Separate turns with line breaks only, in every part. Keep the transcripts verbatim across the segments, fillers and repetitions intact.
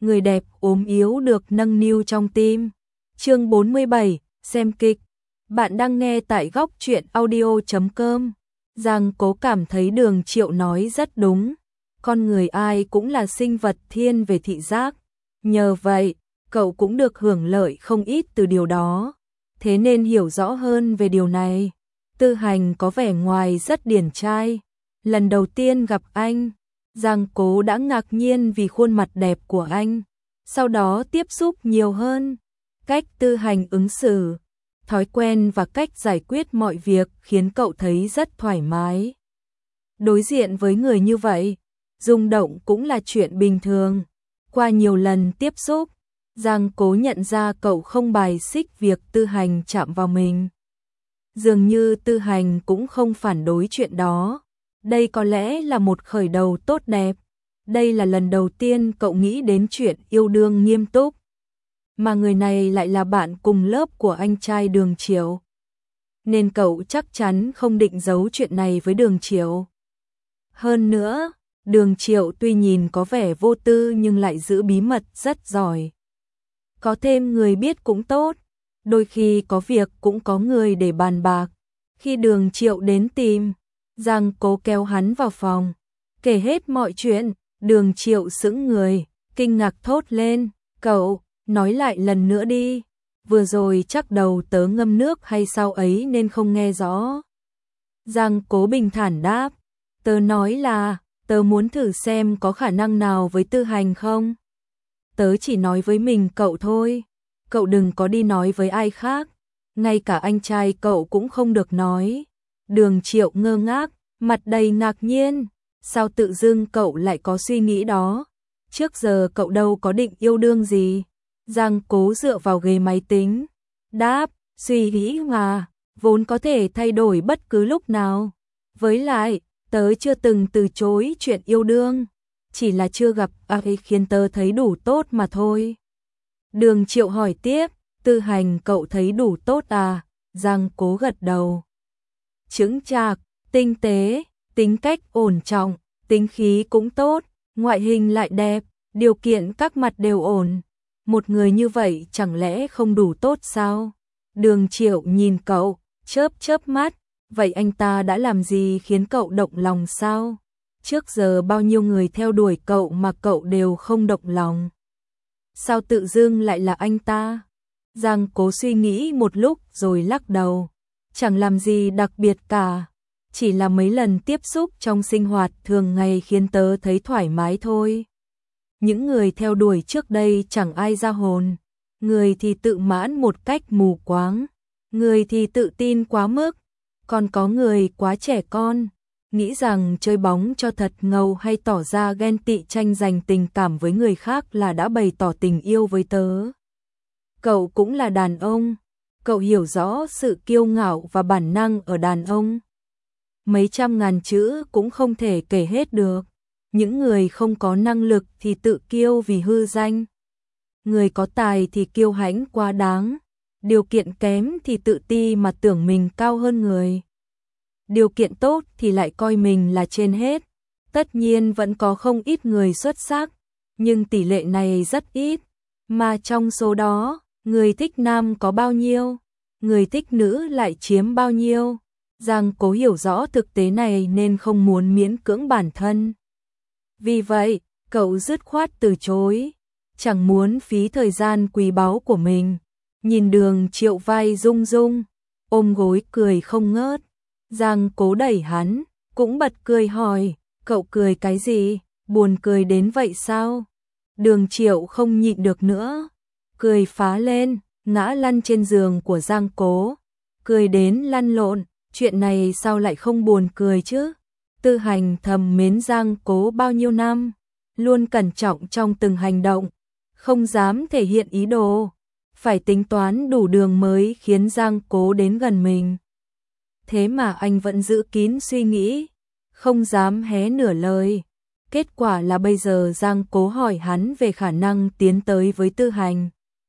người đẹp ốm yếu được nâng niu trong tim. Chương bốn mươi bảy, xem kịch. Bạn đang nghe tại góc truyện audio chấm com. Giang Cố cảm thấy Đường Triệu nói rất đúng. Con người ai cũng là sinh vật thiên về thị giác. Nhờ vậy, cậu cũng được hưởng lợi không ít từ điều đó. Thế nên hiểu rõ hơn về điều này. Tư Hành có vẻ ngoài rất điển trai. Lần đầu tiên gặp anh, Giang Cố đã ngạc nhiên vì khuôn mặt đẹp của anh. Sau đó tiếp xúc nhiều hơn. Cách Tư Hành ứng xử, thói quen và cách giải quyết mọi việc khiến cậu thấy rất thoải mái. Đối diện với người như vậy, rung động cũng là chuyện bình thường. Qua nhiều lần tiếp xúc, Giang Cố nhận ra cậu không bài xích việc Tư Hành chạm vào mình. Dường như Tư Hành cũng không phản đối chuyện đó. Đây có lẽ là một khởi đầu tốt đẹp. Đây là lần đầu tiên cậu nghĩ đến chuyện yêu đương nghiêm túc. Mà người này lại là bạn cùng lớp của anh trai Đường Triệu. Nên cậu chắc chắn không định giấu chuyện này với Đường Triệu. Hơn nữa, Đường Triệu tuy nhìn có vẻ vô tư nhưng lại giữ bí mật rất giỏi. Có thêm người biết cũng tốt. Đôi khi có việc cũng có người để bàn bạc. Khi Đường Triệu đến tìm, Giang Cố kéo hắn vào phòng, kể hết mọi chuyện. Đường Triệu sững người, kinh ngạc thốt lên, cậu, nói lại lần nữa đi. Vừa rồi chắc đầu tớ ngâm nước hay sao ấy nên không nghe rõ. Giang Cố bình thản đáp, tớ nói là, tớ muốn thử xem có khả năng nào với Tư Hành không. Tớ chỉ nói với mình cậu thôi, cậu đừng có đi nói với ai khác, ngay cả anh trai cậu cũng không được nói. Đường Triệu ngơ ngác, mặt đầy ngạc nhiên, sao tự dưng cậu lại có suy nghĩ đó, trước giờ cậu đâu có định yêu đương gì. Giang Cố dựa vào ghế máy tính, đáp, suy nghĩ mà, vốn có thể thay đổi bất cứ lúc nào. Với lại, tớ chưa từng từ chối chuyện yêu đương, chỉ là chưa gặp ai khiến tớ thấy đủ tốt mà thôi. Đường Triệu hỏi tiếp, Tư Hành cậu thấy đủ tốt à? Giang Cố gật đầu. Chững chạc, tinh tế, tính cách ổn trọng, tính khí cũng tốt, ngoại hình lại đẹp, điều kiện các mặt đều ổn. Một người như vậy chẳng lẽ không đủ tốt sao? Đường Triệu nhìn cậu, chớp chớp mắt, vậy anh ta đã làm gì khiến cậu động lòng sao? Trước giờ bao nhiêu người theo đuổi cậu mà cậu đều không động lòng. Sao tự dưng lại là anh ta? Giang Cố suy nghĩ một lúc rồi lắc đầu. Chẳng làm gì đặc biệt cả. Chỉ là mấy lần tiếp xúc trong sinh hoạt thường ngày khiến tớ thấy thoải mái thôi. Những người theo đuổi trước đây chẳng ai ra hồn. Người thì tự mãn một cách mù quáng. Người thì tự tin quá mức. Còn có người quá trẻ con, nghĩ rằng chơi bóng cho thật ngầu hay tỏ ra ghen tị tranh giành tình cảm với người khác là đã bày tỏ tình yêu với tớ. Cậu cũng là đàn ông, cậu hiểu rõ sự kiêu ngạo và bản năng ở đàn ông. Mấy trăm ngàn chữ cũng không thể kể hết được. Những người không có năng lực thì tự kiêu vì hư danh. Người có tài thì kiêu hãnh quá đáng. Điều kiện kém thì tự ti mà tưởng mình cao hơn người. Điều kiện tốt thì lại coi mình là trên hết. Tất nhiên vẫn có không ít người xuất sắc, nhưng tỷ lệ này rất ít. Mà trong số đó, người thích nam có bao nhiêu, người thích nữ lại chiếm bao nhiêu. Giang Cố hiểu rõ thực tế này nên không muốn miễn cưỡng bản thân. Vì vậy, cậu dứt khoát từ chối, chẳng muốn phí thời gian quý báu của mình. Nhìn Đường Triệu vai rung rung, ôm gối cười không ngớt. Giang Cố đẩy hắn, cũng bật cười hỏi, cậu cười cái gì, buồn cười đến vậy sao? Đường Triệu không nhịn được nữa, cười phá lên, ngã lăn trên giường của Giang Cố, cười đến lăn lộn, chuyện này sao lại không buồn cười chứ? Tư Hành thầm mến Giang Cố bao nhiêu năm, luôn cẩn trọng trong từng hành động, không dám thể hiện ý đồ, phải tính toán đủ đường mới khiến Giang Cố đến gần mình. Thế mà anh vẫn giữ kín suy nghĩ, không dám hé nửa lời. Kết quả là bây giờ Giang Cố hỏi hắn về khả năng tiến tới với Tư Hành.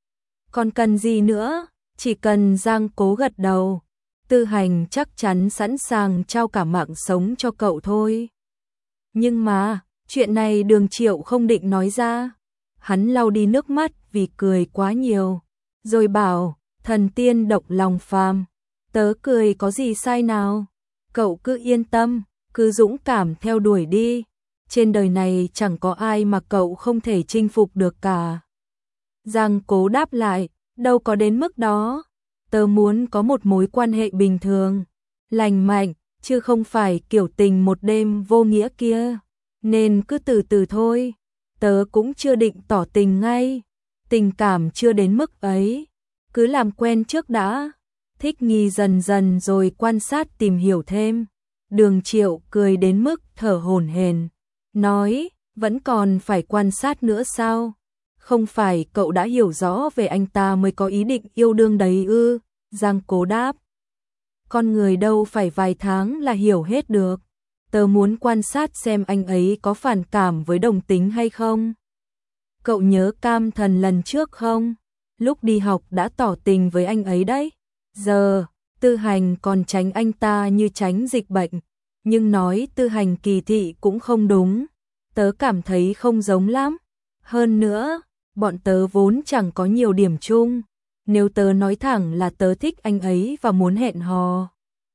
Còn cần gì nữa, chỉ cần Giang Cố gật đầu, Tư Hành chắc chắn sẵn sàng trao cả mạng sống cho cậu thôi. Nhưng mà, chuyện này Đường Triệu không định nói ra. Hắn lau đi nước mắt vì cười quá nhiều, rồi bảo, thần tiên độc lòng phàm, tớ cười có gì sai nào, cậu cứ yên tâm, cứ dũng cảm theo đuổi đi, trên đời này chẳng có ai mà cậu không thể chinh phục được cả. Giang Cố đáp lại, đâu có đến mức đó, tớ muốn có một mối quan hệ bình thường, lành mạnh, chứ không phải kiểu tình một đêm vô nghĩa kia, nên cứ từ từ thôi, tớ cũng chưa định tỏ tình ngay, tình cảm chưa đến mức ấy, cứ làm quen trước đã, thích nghi dần dần rồi quan sát tìm hiểu thêm. Đường Triệu cười đến mức thở hổn hển, nói, vẫn còn phải quan sát nữa sao? Không phải cậu đã hiểu rõ về anh ta mới có ý định yêu đương đấy ư? Giang Cố đáp, con người đâu phải vài tháng là hiểu hết được, tớ muốn quan sát xem anh ấy có phản cảm với đồng tính hay không. Cậu nhớ Cam Thần lần trước không? Lúc đi học đã tỏ tình với anh ấy đấy, giờ Tư Hành còn tránh anh ta như tránh dịch bệnh, nhưng nói Tư Hành kỳ thị cũng không đúng, tớ cảm thấy không giống lắm. Hơn nữa, bọn tớ vốn chẳng có nhiều điểm chung, nếu tớ nói thẳng là tớ thích anh ấy và muốn hẹn hò,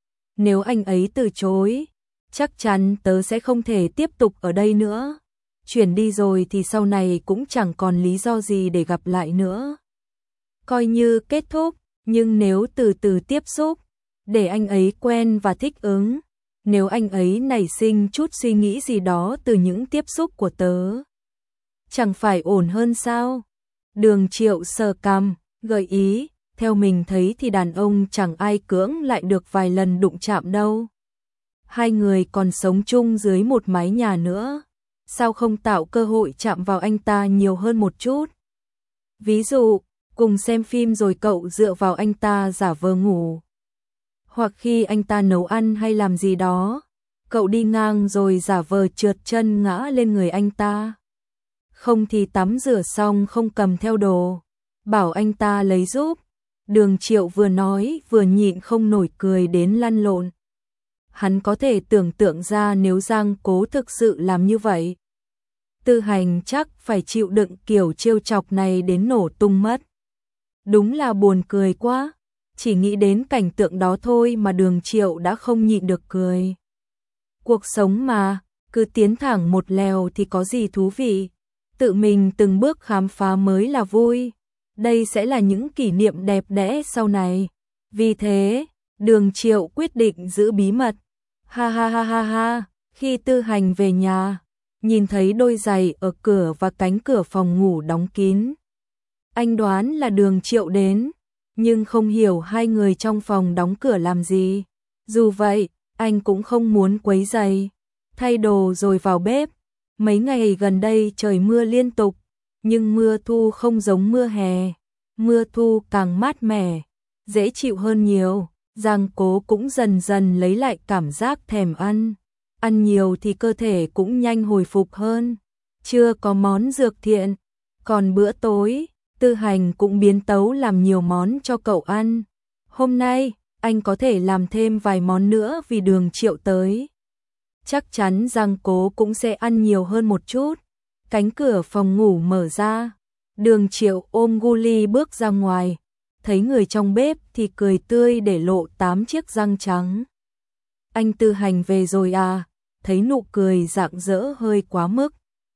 nếu anh ấy từ chối, chắc chắn tớ sẽ không thể tiếp tục ở đây nữa. Chuyển đi rồi thì sau này cũng chẳng còn lý do gì để gặp lại nữa. Coi như kết thúc, nhưng nếu từ từ tiếp xúc, để anh ấy quen và thích ứng, nếu anh ấy nảy sinh chút suy nghĩ gì đó từ những tiếp xúc của tớ, chẳng phải ổn hơn sao? Đường Triệu sờ cằm, gợi ý, theo mình thấy thì đàn ông chẳng ai cưỡng lại được vài lần đụng chạm đâu. Hai người còn sống chung dưới một mái nhà nữa, sao không tạo cơ hội chạm vào anh ta nhiều hơn một chút? Ví dụ, cùng xem phim rồi cậu dựa vào anh ta giả vờ ngủ. Hoặc khi anh ta nấu ăn hay làm gì đó, cậu đi ngang rồi giả vờ trượt chân ngã lên người anh ta. Không thì tắm rửa xong không cầm theo đồ, bảo anh ta lấy giúp. Đường Triệu vừa nói vừa nhịn không nổi cười đến lăn lộn. Hắn có thể tưởng tượng ra nếu Giang Cố thực sự làm như vậy, Tư Hành chắc phải chịu đựng kiểu trêu chọc này đến nổ tung mất. Đúng là buồn cười quá, chỉ nghĩ đến cảnh tượng đó thôi mà Đường Triệu đã không nhịn được cười. Cuộc sống mà, cứ tiến thẳng một lèo thì có gì thú vị, tự mình từng bước khám phá mới là vui. Đây sẽ là những kỷ niệm đẹp đẽ sau này. Vì thế, Đường Triệu quyết định giữ bí mật. Ha ha ha ha ha, khi Tư Hành về nhà, nhìn thấy đôi giày ở cửa và cánh cửa phòng ngủ đóng kín. Anh đoán là Đường Triệu đến, nhưng không hiểu hai người trong phòng đóng cửa làm gì. Dù vậy, anh cũng không muốn quấy rầy, thay đồ rồi vào bếp. Mấy ngày gần đây trời mưa liên tục, nhưng mưa thu không giống mưa hè. Mưa thu càng mát mẻ, dễ chịu hơn nhiều. Giang Cố cũng dần dần lấy lại cảm giác thèm ăn. Ăn nhiều thì cơ thể cũng nhanh hồi phục hơn. Chưa có món dược thiện, còn bữa tối, Tư Hành cũng biến tấu làm nhiều món cho cậu ăn. Hôm nay, anh có thể làm thêm vài món nữa vì Đường Triệu tới. Chắc chắn Giang Cố cũng sẽ ăn nhiều hơn một chút. Cánh cửa phòng ngủ mở ra, Đường Triệu ôm Guli bước ra ngoài, thấy người trong bếp thì cười tươi để lộ tám chiếc răng trắng. Anh Tư Hành về rồi à? Thấy nụ cười rạng rỡ hơi quá mức.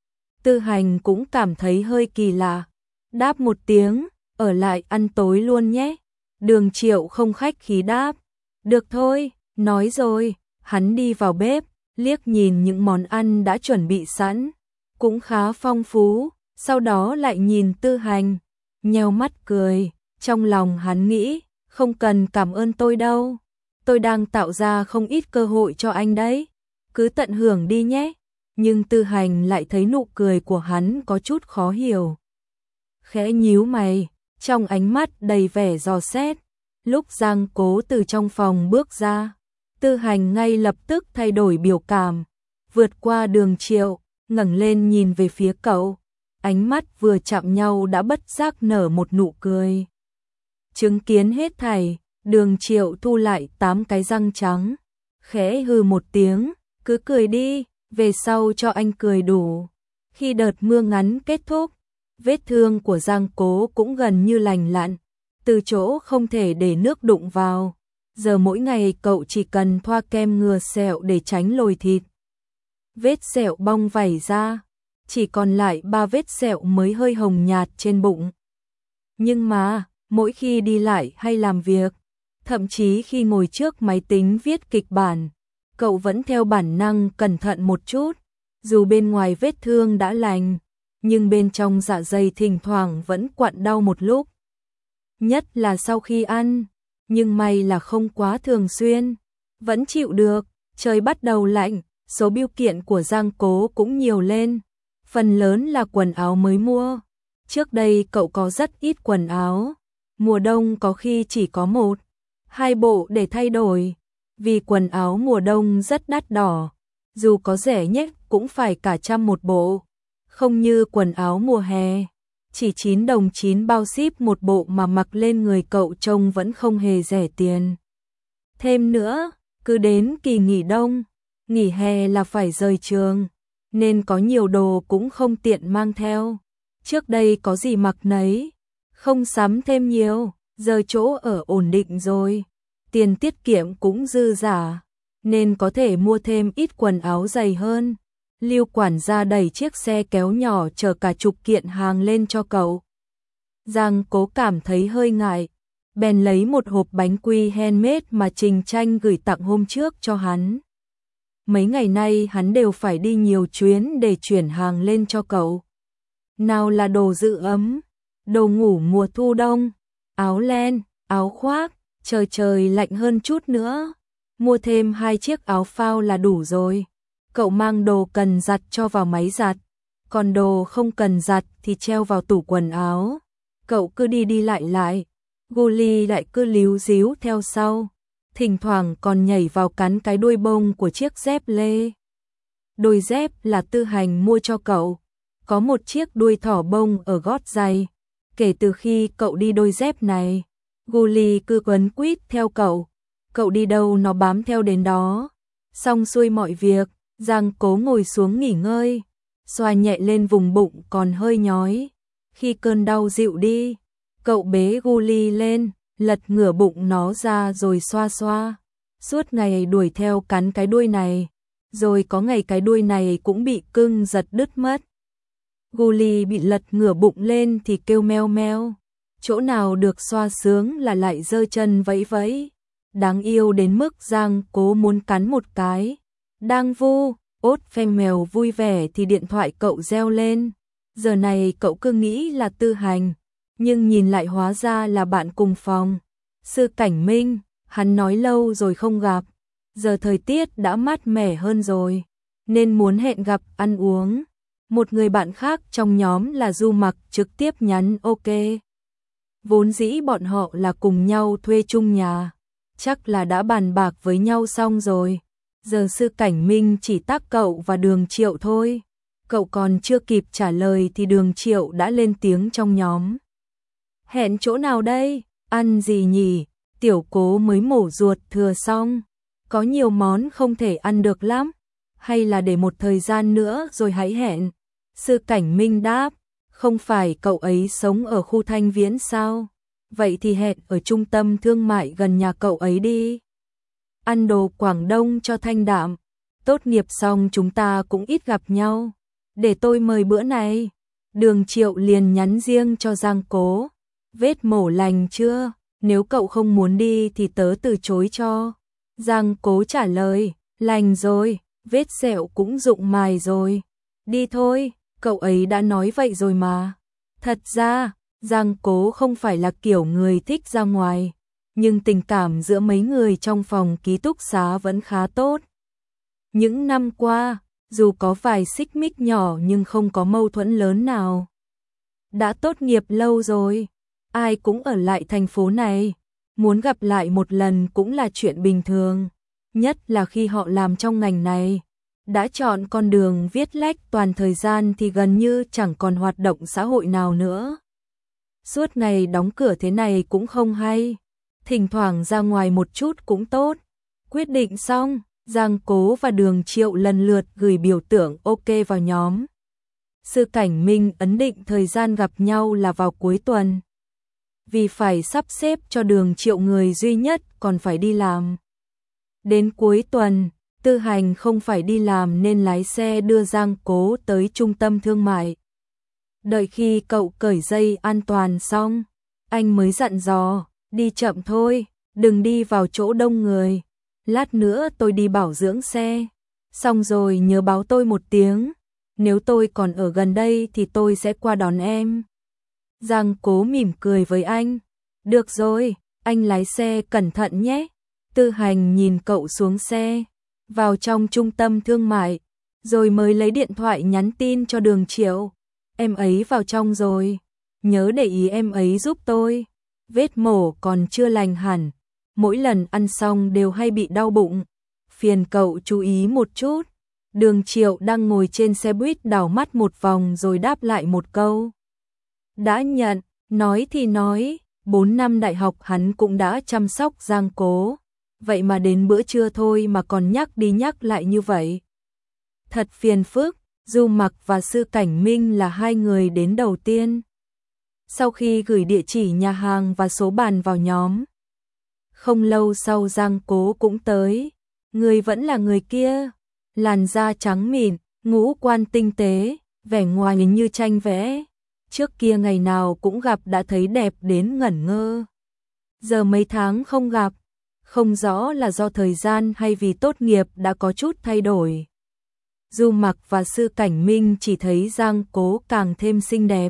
Tư Hành cũng cảm thấy hơi kỳ lạ, đáp một tiếng, ở lại ăn tối luôn nhé. Đường Triệu không khách khí đáp, được thôi, nói rồi. Hắn đi vào bếp, liếc nhìn những món ăn đã chuẩn bị sẵn, cũng khá phong phú, sau đó lại nhìn Tư Hành, nheo mắt cười, trong lòng hắn nghĩ, không cần cảm ơn tôi đâu, tôi đang tạo ra không ít cơ hội cho anh đấy, cứ tận hưởng đi nhé. Nhưng Tư Hành lại thấy nụ cười của hắn có chút khó hiểu. Khẽ nhíu mày, trong ánh mắt đầy vẻ dò xét. Lúc Giang Cố từ trong phòng bước ra, Tư Hành ngay lập tức thay đổi biểu cảm, vượt qua Đường Triệu, ngẩng lên nhìn về phía cậu, ánh mắt vừa chạm nhau đã bất giác nở một nụ cười. Chứng kiến hết thảy, Đường Triệu thu lại tám cái răng trắng, khẽ hừ một tiếng, cứ cười đi, về sau cho anh cười đủ. Khi đợt mưa ngắn kết thúc, Vết thương của Giang Cố cũng gần như lành lặn, từ chỗ không thể để nước đụng vào. Giờ mỗi ngày cậu chỉ cần thoa kem ngừa sẹo để tránh lồi thịt. Vết sẹo bong vảy ra, chỉ còn lại ba vết sẹo mới hơi hồng nhạt trên bụng. Nhưng mà, mỗi khi đi lại hay làm việc, thậm chí khi ngồi trước máy tính viết kịch bản, cậu vẫn theo bản năng cẩn thận một chút. Dù bên ngoài vết thương đã lành, nhưng bên trong dạ dày thỉnh thoảng vẫn quặn đau một lúc. Nhất là sau khi ăn, nhưng may là không quá thường xuyên, vẫn chịu được. Trời bắt đầu lạnh, số bưu kiện của Giang Cố cũng nhiều lên, phần lớn là quần áo mới mua. Trước đây cậu có rất ít quần áo, mùa đông có khi chỉ có một, hai bộ để thay đổi, vì quần áo mùa đông rất đắt đỏ, dù có rẻ nhất cũng phải cả trăm một bộ, không như quần áo mùa hè, chỉ chín đồng chín bao ship một bộ mà mặc lên người cậu trông vẫn không hề rẻ tiền. Thêm nữa, cứ đến kỳ nghỉ đông, nghỉ hè là phải rời trường, nên có nhiều đồ cũng không tiện mang theo. Trước đây có gì mặc nấy, không sắm thêm nhiều, giờ chỗ ở ổn định rồi, tiền tiết kiệm cũng dư dả, nên có thể mua thêm ít quần áo dày hơn. Lưu quản gia đẩy chiếc xe kéo nhỏ chở cả chục kiện hàng lên cho cậu. Giang Cố cảm thấy hơi ngại, bèn lấy một hộp bánh quy handmade mà Trình Tranh gửi tặng hôm trước cho hắn. Mấy ngày nay hắn đều phải đi nhiều chuyến để chuyển hàng lên cho cậu. Nào là đồ giữ ấm, đồ ngủ mùa thu đông, áo len, áo khoác, trời trời lạnh hơn chút nữa, mua thêm hai chiếc áo phao là đủ rồi. Cậu mang đồ cần giặt cho vào máy giặt, còn đồ không cần giặt thì treo vào tủ quần áo. Cậu cứ đi đi lại lại, Guli lại cứ líu díu theo sau, thỉnh thoảng còn nhảy vào cắn cái đuôi bông của chiếc dép lê. Đôi dép là Tư Hành mua cho cậu, có một chiếc đuôi thỏ bông ở gót giày. Kể từ khi cậu đi đôi dép này, Guli cứ quấn quýt theo cậu, cậu đi đâu nó bám theo đến đó. Xong xuôi mọi việc, Giang Cố ngồi xuống nghỉ ngơi, xoa nhẹ lên vùng bụng còn hơi nhói. Khi cơn đau dịu đi, cậu bế Guli lên, lật ngửa bụng nó ra rồi xoa xoa. Suốt ngày đuổi theo cắn cái đuôi này, rồi có ngày cái đuôi này cũng bị cưng giật đứt mất. Guli bị lật ngửa bụng lên thì kêu meo meo, chỗ nào được xoa sướng là lại giơ chân vẫy vẫy, đáng yêu đến mức Giang Cố muốn cắn một cái. Đang vu, ốt phanh mèo vui vẻ thì điện thoại cậu reo lên. Giờ này cậu cứ nghĩ là Tư Hành, nhưng nhìn lại hóa ra là bạn cùng phòng, Sư Cảnh Minh. Hắn nói lâu rồi không gặp, giờ thời tiết đã mát mẻ hơn rồi, nên muốn hẹn gặp ăn uống. Một người bạn khác trong nhóm là Du Mặc trực tiếp nhắn ok. Vốn dĩ bọn họ là cùng nhau thuê chung nhà, chắc là đã bàn bạc với nhau xong rồi. Giờ Sư Cảnh Minh chỉ tắc cậu và Đường Triệu thôi. Cậu còn chưa kịp trả lời thì Đường Triệu đã lên tiếng trong nhóm. Hẹn chỗ nào đây? Ăn gì nhỉ? Tiểu Cố mới mổ ruột thừa xong, có nhiều món không thể ăn được lắm. Hay là để một thời gian nữa rồi hãy hẹn? Sư Cảnh Minh đáp, không phải cậu ấy sống ở khu Thanh Viễn sao? Vậy thì hẹn ở trung tâm thương mại gần nhà cậu ấy đi. Ăn đồ Quảng Đông cho thanh đạm, tốt nghiệp xong chúng ta cũng ít gặp nhau. Để tôi mời bữa này. Đường Triệu liền nhắn riêng cho Giang Cố. Vết mổ lành chưa? Nếu cậu không muốn đi thì tớ từ chối cho. Giang Cố trả lời, lành rồi, vết sẹo cũng rụng mài rồi. Đi thôi, cậu ấy đã nói vậy rồi mà. Thật ra, Giang Cố không phải là kiểu người thích ra ngoài, nhưng tình cảm giữa mấy người trong phòng ký túc xá vẫn khá tốt. Những năm qua, dù có vài xích mích nhỏ nhưng không có mâu thuẫn lớn nào. Đã tốt nghiệp lâu rồi, ai cũng ở lại thành phố này, muốn gặp lại một lần cũng là chuyện bình thường, nhất là khi họ làm trong ngành này. Đã chọn con đường viết lách toàn thời gian thì gần như chẳng còn hoạt động xã hội nào nữa. Suốt ngày đóng cửa thế này cũng không hay, thỉnh thoảng ra ngoài một chút cũng tốt. Quyết định xong, Giang Cố và Đường Triệu lần lượt gửi biểu tượng ok vào nhóm. Sư Cảnh Minh ấn định thời gian gặp nhau là vào cuối tuần. Vì phải sắp xếp cho Đường Triệu người duy nhất còn phải đi làm. Đến cuối tuần, Tư Hành không phải đi làm nên lái xe đưa Giang Cố tới trung tâm thương mại. Đợi khi cậu cởi dây an toàn xong, anh mới dặn dò, đi chậm thôi, đừng đi vào chỗ đông người. Lát nữa tôi đi bảo dưỡng xe, xong rồi nhớ báo tôi một tiếng, nếu tôi còn ở gần đây thì tôi sẽ qua đón em. Giang Cố mỉm cười với anh, được rồi, anh lái xe cẩn thận nhé. Tư Hành nhìn cậu xuống xe, vào trong trung tâm thương mại, rồi mới lấy điện thoại nhắn tin cho Đường Triệu. Em ấy vào trong rồi, nhớ để ý em ấy giúp tôi. Vết mổ còn chưa lành hẳn, mỗi lần ăn xong đều hay bị đau bụng. Phiền cậu chú ý một chút. Đường Triệu đang ngồi trên xe buýt đảo mắt một vòng rồi đáp lại một câu. Đã nhận, nói thì nói, bốn năm đại học hắn cũng đã chăm sóc Giang Cố. Vậy mà đến bữa trưa thôi mà còn nhắc đi nhắc lại như vậy. Thật phiền phức. Du Mặc và Sư Cảnh Minh là hai người đến đầu tiên. Sau khi gửi địa chỉ nhà hàng và số bàn vào nhóm, không lâu sau Giang Cố cũng tới. Người vẫn là người kia, làn da trắng mịn, ngũ quan tinh tế, vẻ ngoài như tranh vẽ. Trước kia ngày nào cũng gặp đã thấy đẹp đến ngẩn ngơ. Giờ mấy tháng không gặp, không rõ là do thời gian hay vì tốt nghiệp đã có chút thay đổi. Du Mặc và Sư Cảnh Minh chỉ thấy Giang Cố càng thêm xinh đẹp.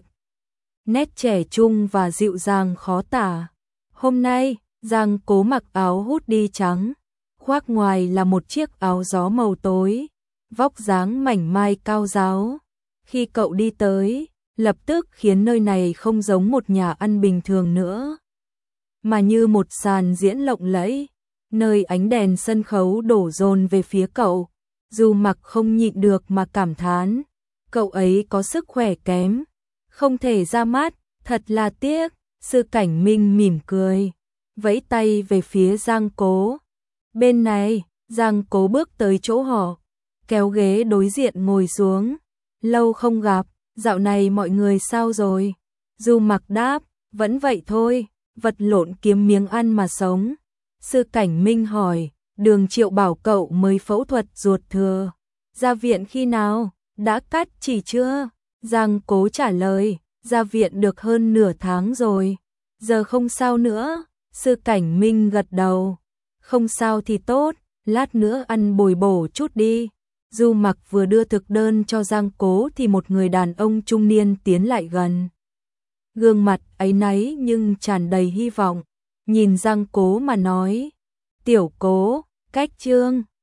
Nét trẻ trung và dịu dàng khó tả. Hôm nay, Giang Cố mặc áo hoodie trắng, khoác ngoài là một chiếc áo gió màu tối, vóc dáng mảnh mai cao ráo. Khi cậu đi tới, lập tức khiến nơi này không giống một nhà ăn bình thường nữa, mà như một sàn diễn lộng lẫy, nơi ánh đèn sân khấu đổ dồn về phía cậu. Du Mặc không nhịn được mà cảm thán, cậu ấy có sức khỏe kém, không thể ra mắt, thật là tiếc. Sư Cảnh Minh mỉm cười, vẫy tay về phía Giang Cố. Bên này, Giang Cố bước tới chỗ họ, kéo ghế đối diện ngồi xuống. Lâu không gặp, dạo này mọi người sao rồi? Du Mặc đáp, vẫn vậy thôi, vật lộn kiếm miếng ăn mà sống. Sư Cảnh Minh hỏi, Đường Triệu bảo cậu mới phẫu thuật ruột thừa, ra viện khi nào, đã cắt chỉ chưa? Giang Cố trả lời, ra viện được hơn nửa tháng rồi, giờ không sao nữa. Sư Cảnh Minh gật đầu, không sao thì tốt, lát nữa ăn bồi bổ chút đi. Du Mặc vừa đưa thực đơn cho Giang Cố thì một người đàn ông trung niên tiến lại gần. Gương mặt áy náy nhưng tràn đầy hy vọng, nhìn Giang Cố mà nói, tiểu Cố, cách Trương